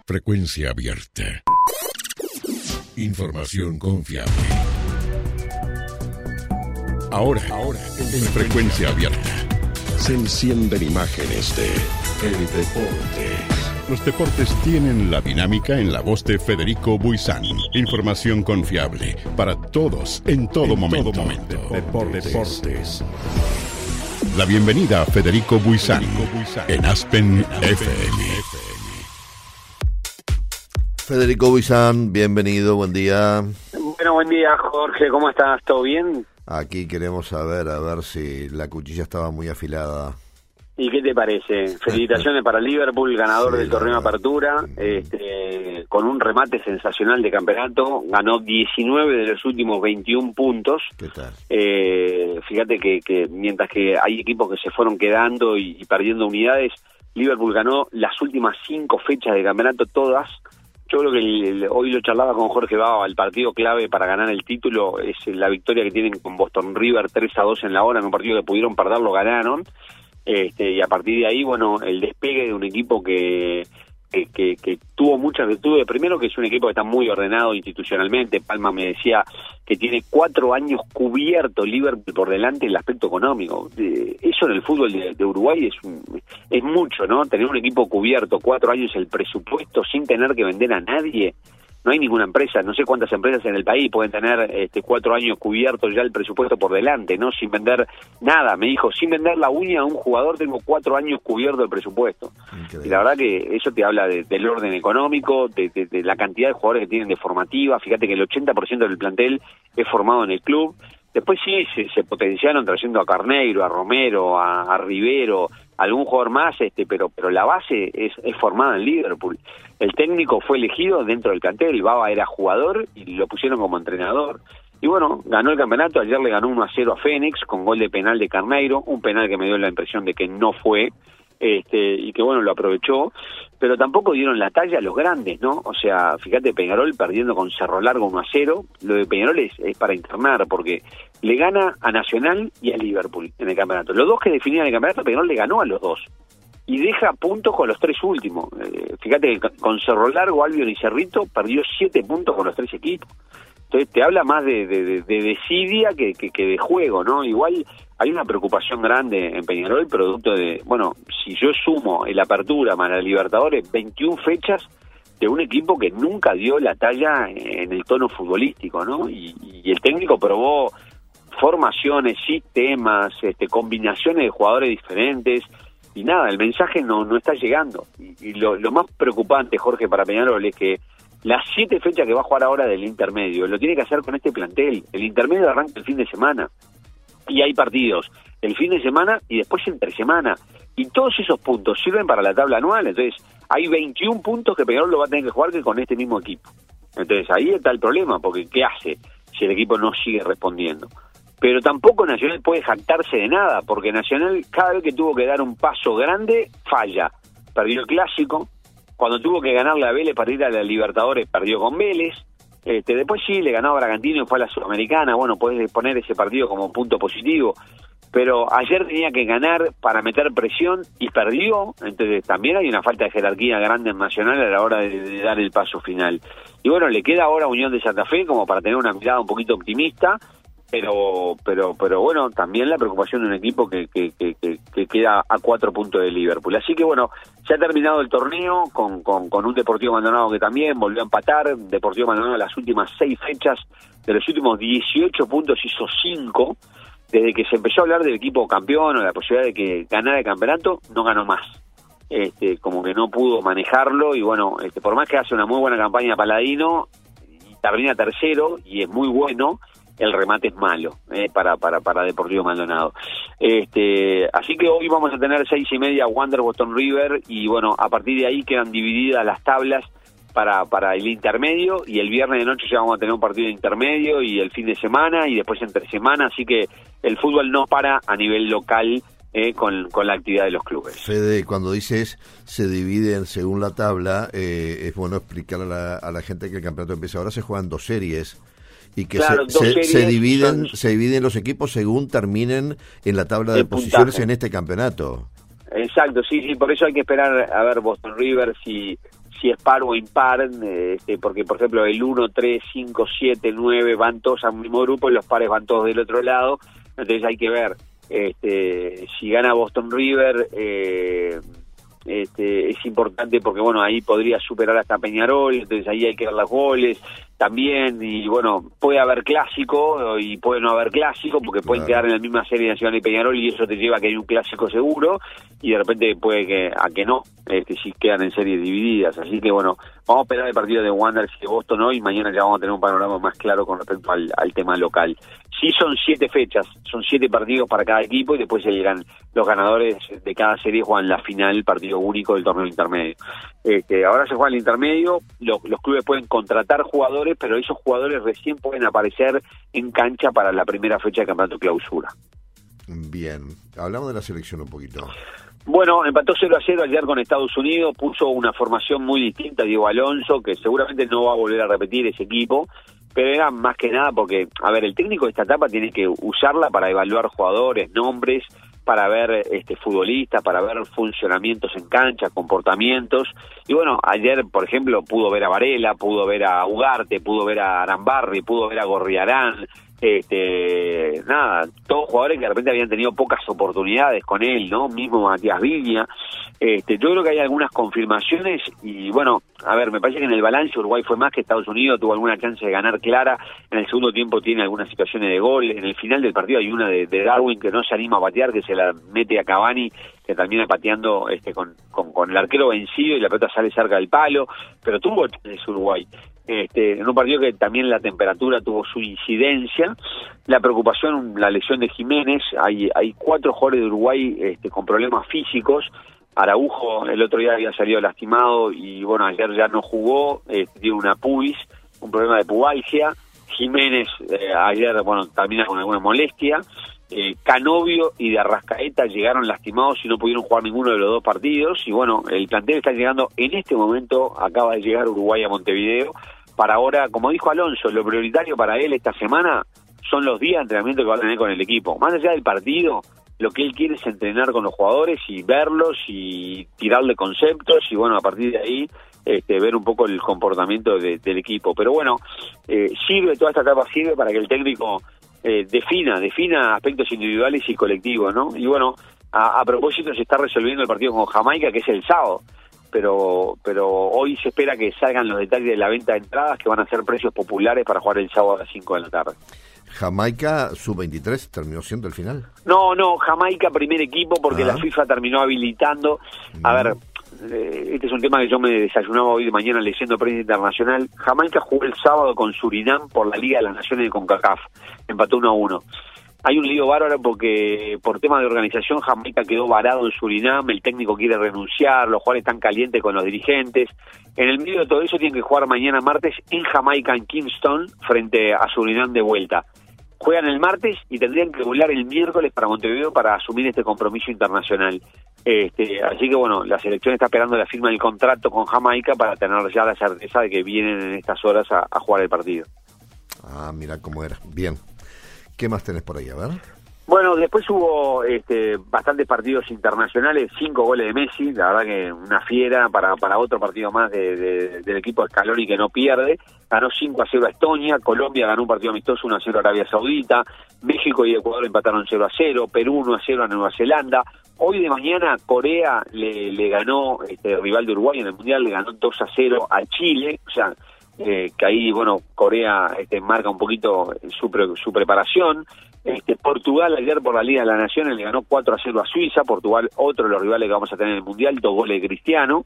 Frecuencia abierta. Información confiable. Ahora, en Frecuencia abierta. Se encienden imágenes de el deporte. Los deportes tienen la dinámica en la voz de Federico Buizán. Información confiable para todos, en todo momento. Deportes. La bienvenida a Federico Buizán en Aspen FM. Federico Buizán, bienvenido, buen día. Bueno, buen día, Jorge, ¿cómo estás? ¿Todo bien? Aquí queremos saber, a ver si la cuchilla estaba muy afilada. ¿Y qué te parece? Felicitaciones para Liverpool, ganador del torneo de apertura, con un remate sensacional de campeonato, ganó 19 de los últimos 21 puntos. ¿Qué tal? Fíjate que mientras que hay equipos que se fueron quedando y perdiendo unidades, Liverpool ganó las últimas 5 fechas de campeonato, todas. Yo creo que hoy lo charlaba con Jorge Baba, el partido clave para ganar el título es la victoria que tienen con Boston River 3-2 en la hora, en un partido que pudieron perder, lo ganaron. Y a partir de ahí, bueno, el despegue de un equipo que tuvo muchas virtudes. Primero, que es un equipo que está muy ordenado institucionalmente. Palma me decía que tiene 4 años cubierto Liverpool por delante en el aspecto económico. Eso en el fútbol de Uruguay es mucho, ¿no? Tener un equipo cubierto 4 años el presupuesto sin tener que vender a nadie. No hay ninguna empresa, no sé cuántas empresas en el país pueden tener 4 años cubiertos ya el presupuesto por delante, ¿no? Sin vender nada. Me dijo, sin vender la uña a un jugador tengo 4 años cubierto el presupuesto. Increíble. Y la verdad que eso te habla del orden económico, de la cantidad de jugadores que tienen de formativa. Fíjate que el 80% del plantel es formado en el club. Después sí, se potenciaron trayendo a Carneiro, a Romero, a Rivero, algún jugador más, pero la base es formada en Liverpool. El técnico fue elegido dentro del plantel, Baba era jugador y lo pusieron como entrenador. Y bueno, ganó el campeonato, ayer le ganó 1-0 a Fénix con gol de penal de Carneiro, un penal que me dio la impresión de que no fue, y que bueno, lo aprovechó, pero tampoco dieron la talla a los grandes, ¿no? O sea, fíjate, Peñarol perdiendo con Cerro Largo 1-0, lo de Peñarol es para internar, porque le gana a Nacional y a Liverpool en el campeonato. Los dos que definían el campeonato, Peñarol le ganó a los dos, y deja puntos con los 3 últimos. Fíjate que con Cerro Largo, Albion y Cerrito perdió 7 puntos con los 3 equipos. Entonces te habla más de desidia que de juego, ¿no? Igual hay una preocupación grande en Peñarol, producto de, bueno, si yo sumo el Apertura más la Libertadores, 21 fechas de un equipo que nunca dio la talla en el tono futbolístico, ¿no? Y el técnico probó formaciones, sistemas, combinaciones de jugadores diferentes, y nada, el mensaje no está llegando. Y lo más preocupante, Jorge, para Peñarol es que las 7 fechas que va a jugar ahora del intermedio, lo tiene que hacer con este plantel. El intermedio arranca el fin de semana. Y hay partidos el fin de semana y después entre semana. Y todos esos puntos sirven para la tabla anual. Entonces, hay 21 puntos que Peñarol lo va a tener que jugar que con este mismo equipo. Entonces, ahí está el problema, porque ¿qué hace si el equipo no sigue respondiendo? Pero tampoco Nacional puede jactarse de nada, porque Nacional cada vez que tuvo que dar un paso grande, falla. Perdió el Clásico. Cuando tuvo que ganarle a Vélez para ir a la Libertadores, perdió con Vélez. Después sí, le ganó a Bragantino y fue a la Sudamericana. Bueno, puedes poner ese partido como punto positivo. Pero ayer tenía que ganar para meter presión y perdió. Entonces también hay una falta de jerarquía grande en Nacional a la hora de dar el paso final. Y bueno, le queda ahora Unión de Santa Fe como para tener una mirada un poquito optimista. Pero bueno, también la preocupación de un equipo que queda a 4 puntos de Liverpool. Así que bueno, se ha terminado el torneo con un Deportivo Maldonado que también volvió a empatar. Deportivo Maldonado en las últimas 6 fechas, de los últimos 18 puntos hizo 5. Desde que se empezó a hablar del equipo campeón o la posibilidad de que ganara el campeonato, no ganó más. Como que no pudo manejarlo y bueno, por más que hace una muy buena campaña Paladino y termina tercero y es muy bueno, el remate es malo para Deportivo Maldonado. Así que hoy vamos a tener 6:30 Wander Boston River y bueno, a partir de ahí quedan divididas las tablas para el intermedio y el viernes de noche ya vamos a tener un partido de intermedio y el fin de semana y después entre semana, así que el fútbol no para a nivel local con la actividad de los clubes. Fede, cuando dices se dividen según la tabla, es bueno explicar a la gente que el campeonato empieza ahora, se juegan 2 series. Y que claro, se dividen los equipos según terminen en la tabla de posiciones puntaje en este campeonato. Exacto, sí, por eso hay que esperar a ver Boston River si si es par o impar, porque por ejemplo el 1, 3, 5, 7, 9 van todos al mismo grupo y los pares van todos del otro lado, entonces hay que ver si gana Boston River, es importante porque bueno, ahí podría superar hasta Peñarol, entonces ahí hay que ver los goles también, y bueno, puede haber clásico y puede no haber clásico porque pueden quedar en la misma serie Nacional y Peñarol y eso te lleva a que hay un clásico seguro y de repente puede que no, si quedan en series divididas, así que bueno, vamos a esperar el partido de Wanderers y de Boston hoy, mañana ya vamos a tener un panorama más claro con respecto al tema local. Sí, son 7 fechas, son 7 partidos para cada equipo y después se llegan los ganadores de cada serie, juegan la final, partido único del torneo intermedio. Ahora se juega el intermedio, los clubes pueden contratar jugadores, pero esos jugadores recién pueden aparecer en cancha para la primera fecha de campeonato clausura. Bien, hablamos de la selección un poquito. Bueno, empató 0-0 ayer con Estados Unidos, puso una formación muy distinta Diego Alonso, que seguramente no va a volver a repetir ese equipo, pero era más que nada porque, a ver, el técnico de esta etapa tiene que usarla para evaluar jugadores, nombres, para ver futbolistas, para ver funcionamientos en cancha, comportamientos, y bueno, ayer, por ejemplo, pudo ver a Varela, pudo ver a Ugarte, pudo ver a Arambarri, pudo ver a Gorriarán, todos jugadores que de repente habían tenido pocas oportunidades con él, ¿no? Mismo Matías Viña. Yo creo que hay algunas confirmaciones y bueno, a ver, me parece que en el balance Uruguay fue más que Estados Unidos, tuvo alguna chance de ganar clara, en el segundo tiempo tiene algunas situaciones de gol, en el final del partido hay una de Darwin que no se anima a patear, que se la mete a Cavani, que termina pateando con el arquero vencido y la pelota sale cerca del palo, pero tuvo chances Uruguay. En un partido que también la temperatura tuvo su incidencia, la preocupación, la lesión de Jiménez, hay 4 jugadores de Uruguay con problemas físicos. Araujo el otro día había salido lastimado y bueno, ayer ya no jugó, tiene una pubis, un problema de pubalgia. Jiménez ayer, bueno, termina con alguna molestia. Canovio y de Arrascaeta llegaron lastimados y no pudieron jugar ninguno de los 2 partidos y bueno, el plantel está llegando en este momento, acaba de llegar Uruguay a Montevideo, para ahora, como dijo Alonso, lo prioritario para él esta semana son los días de entrenamiento que va a tener con el equipo, más allá del partido, lo que él quiere es entrenar con los jugadores y verlos y tirarle conceptos y bueno, a partir de ahí ver un poco el comportamiento del equipo, pero bueno, toda esta etapa sirve para que el técnico defina aspectos individuales y colectivos, ¿no? Y bueno, a propósito se está resolviendo el partido con Jamaica, que es el sábado, pero hoy se espera que salgan los detalles de la venta de entradas, que van a ser precios populares para jugar el sábado a las 5 de la tarde. Jamaica sub-23 terminó siendo el final. No, Jamaica primer equipo porque la FIFA terminó habilitando. A ver, este es un tema que yo me desayunaba hoy de mañana leyendo prensa internacional. Jamaica jugó el sábado con Surinam por la Liga de las Naciones de CONCACAF, empató 1-1. Hay un lío bárbaro porque por tema de organización Jamaica quedó varado en Surinam, el técnico quiere renunciar, los jugadores están calientes con los dirigentes. En el medio de todo eso tienen que jugar mañana martes en Jamaica, en Kingston, frente a Surinam de vuelta. Juegan el martes y tendrían que volar el miércoles para Montevideo para asumir este compromiso internacional. Así que bueno, la selección está esperando la firma del contrato con Jamaica para tener ya la certeza de que vienen en estas horas a jugar el partido. Ah, mira cómo era. Bien. ¿Qué más tenés por ahí? A ver. Bueno, después hubo bastantes partidos internacionales, 5 goles de Messi, la verdad que una fiera para otro partido más del equipo de Scaloni que no pierde. Ganó 5-0 a Estonia, Colombia ganó un partido amistoso 1-0 a Arabia Saudita, México y Ecuador empataron 0-0, Perú 1-0 a Nueva Zelanda. Hoy de mañana Corea le ganó, rival de Uruguay en el Mundial, le ganó 2-0 a Chile, o sea, que ahí, bueno, Corea marca un poquito su preparación. Portugal ayer por la Liga de las Naciones le ganó 4-0 a Suiza. Portugal, otro de los rivales que vamos a tener en el Mundial, 2 goles de Cristiano.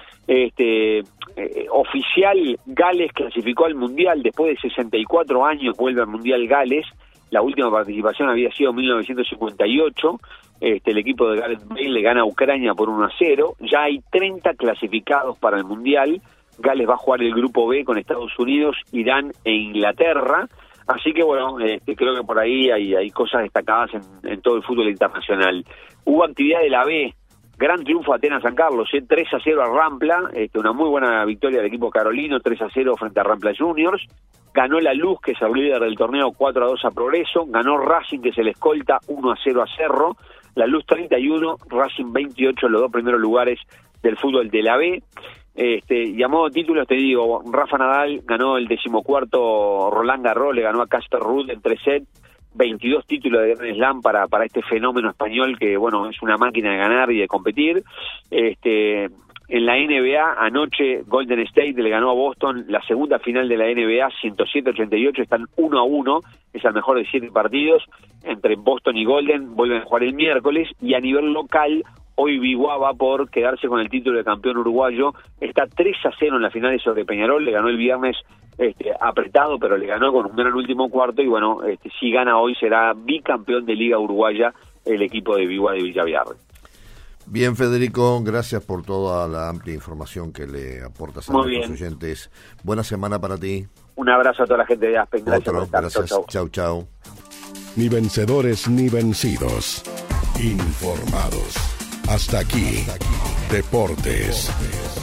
Oficial, Gales clasificó al Mundial después de 64 años, vuelve al Mundial Gales. La última participación había sido en 1958. El equipo de Gareth Bale le gana a Ucrania por 1-0. Ya hay 30 clasificados para el Mundial. Gales va a jugar el grupo B con Estados Unidos, Irán e Inglaterra. Así que bueno, creo que por ahí hay cosas destacadas en todo el fútbol internacional. Hubo actividad de la B, gran triunfo Atenas San Carlos, 3-0 a Rampla, una muy buena victoria del equipo carolino, 3-0 frente a Rampla Juniors. Ganó La Luz, que es el líder del torneo, 4-2 a Progreso. Ganó Racing, que es el escolta, 1-0 a Cerro. La Luz 31, Racing 28, los 2 primeros lugares del fútbol de la B. Y a modo de títulos te digo, Rafa Nadal ganó el 14º Roland Garros, le ganó a Casper Ruud en 3 sets, 22 títulos de Grand Slam para este fenómeno español que, bueno, es una máquina de ganar y de competir. En la NBA, anoche Golden State le ganó a Boston la segunda final de la NBA, 107-88, están 1-1, es el mejor de 7 partidos, entre Boston y Golden, vuelven a jugar el miércoles, y a nivel local, hoy Biguá va por quedarse con el título de campeón uruguayo, está 3-0 en la final sobre Peñarol, le ganó el viernes apretado, pero le ganó con un gran último cuarto, y bueno, si gana hoy será bicampeón de Liga Uruguaya el equipo de Biguá de Villaviarre. Bien, Federico, gracias por toda la amplia información que le aportas a nuestros oyentes. Buena semana para ti. Un abrazo a toda la gente de Aspen. Gracias. Chau. Ni vencedores ni vencidos. Informados. Hasta aquí. Deportes.